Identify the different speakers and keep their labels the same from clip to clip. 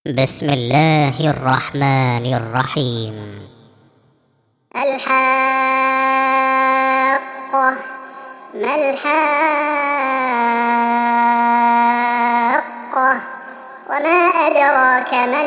Speaker 1: بسم الله الرحمن الرحيم.
Speaker 2: الحاقة. ما الحاقة؟ وما أدراك ما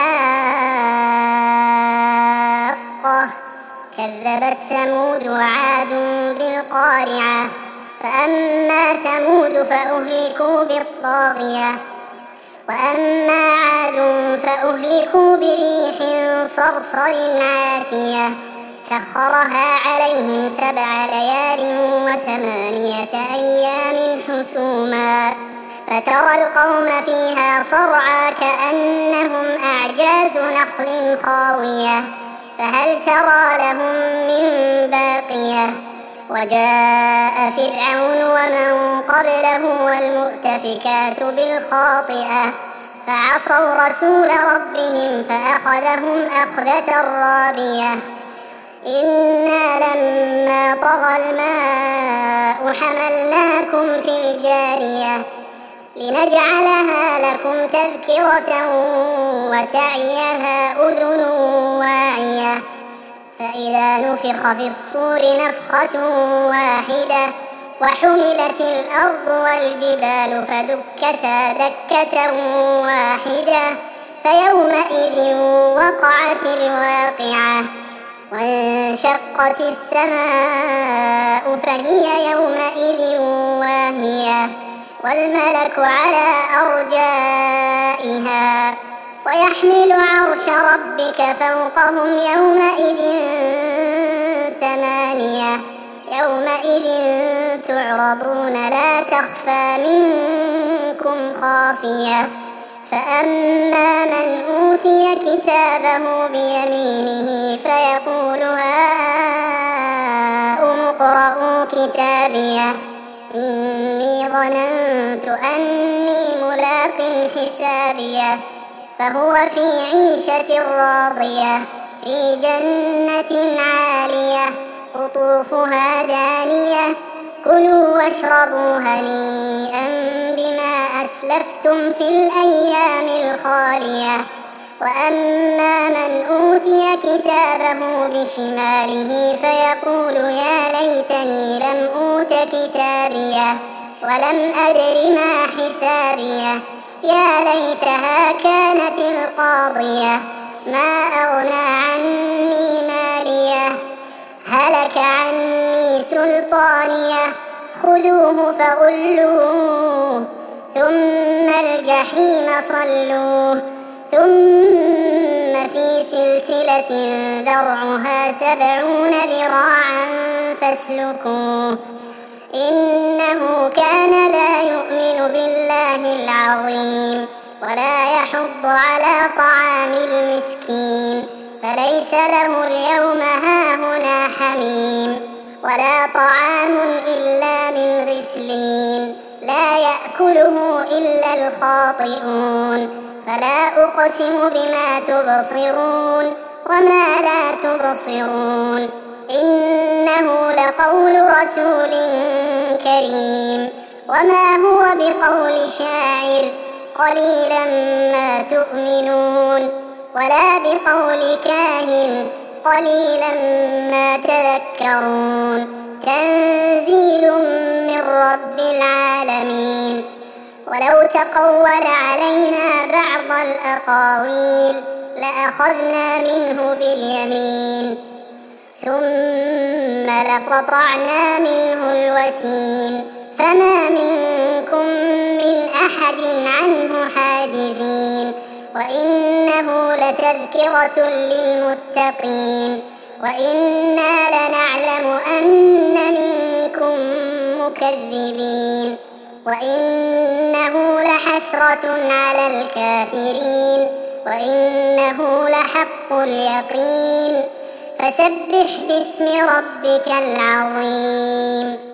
Speaker 2: الحاقة؟ كذبت ثمود وعاد بالقارعة. فأما ثمود فأهلكوا بالطاغية، وأما عاد فأهلكوا بريح صرصر عاتية سخرها عليهم 7 ليال و8 أيام حسوما، فترى القوم فيها صرعى كأنهم أعجاز نخل خاوية، فهل ترى لهم من باقية؟ وجاء فرعون ومن قبله والمؤتفكات بالخاطئة فعصوا رسول ربهم فأخذهم أخذة رابية. إنا لما طغى الماء حملناكم في الجارية لنجعلها لكم تذكرة وتعيها أذن واعية. فإذا نفخ في الصور نفخة واحدة وحملت الأرض والجبال فدكتا دكة واحدة فيومئذ وقعت الواقعة، وانشقت السماء فهي يومئذ واهية، والملك على أرجائها ويحمل عرش ربك فوقهم يومئذ 8. يومئذ تعرضون لا تخفى منكم خافية. فأما من أوتي كتابه بيمينه فيقول هاؤم اقرءوا كتابيه إني ظننت أني ملاق حسابيه. فهو في عيشة راضية في جنة عالية قطوفها دانية. كلوا واشربوا هنيئا بما أسلفتم في الأيام الخالية. وأما من أوتي كتابه بشماله فيقول يا ليتني لم أوت كتابيه ولم أدر ما حسابيه. يا ليتها كانت القاضية ما أغنى عني ماليه هلك عني سلطانيه. خذوه فغلوه ثم الجحيم صلوه ثم في سلسلة ذرعها 70 ذراعا فاسلكوه. إنه كان لا يؤمن بالله العظيم ولا يحض على طعام المسكين، فليس له اليوم هاهنا حميم ولا طعام إلا من غسلين لا يأكله إلا الخاطئون. فلا أقسم بما تبصرون وما لا تبصرون إنه لقول رسول كريم وما هو بقول شاعر قليلا ما تؤمنون ولا بقول كاهن قليلا ما تذكرون. تنزيل من رب العالمين. ولو تقول علينا بعض الأقاويل لأخذنا منه باليمين ثم لقطعنا منه الوتين فما منكم من أحد عنه حاجزين. وإنه لتذكرة للمتقين وإنا لنعلم أن منكم مكذبين وإنه لحسرة على الكافرين وإنه لحق اليقين. فسبح باسم ربك العظيم.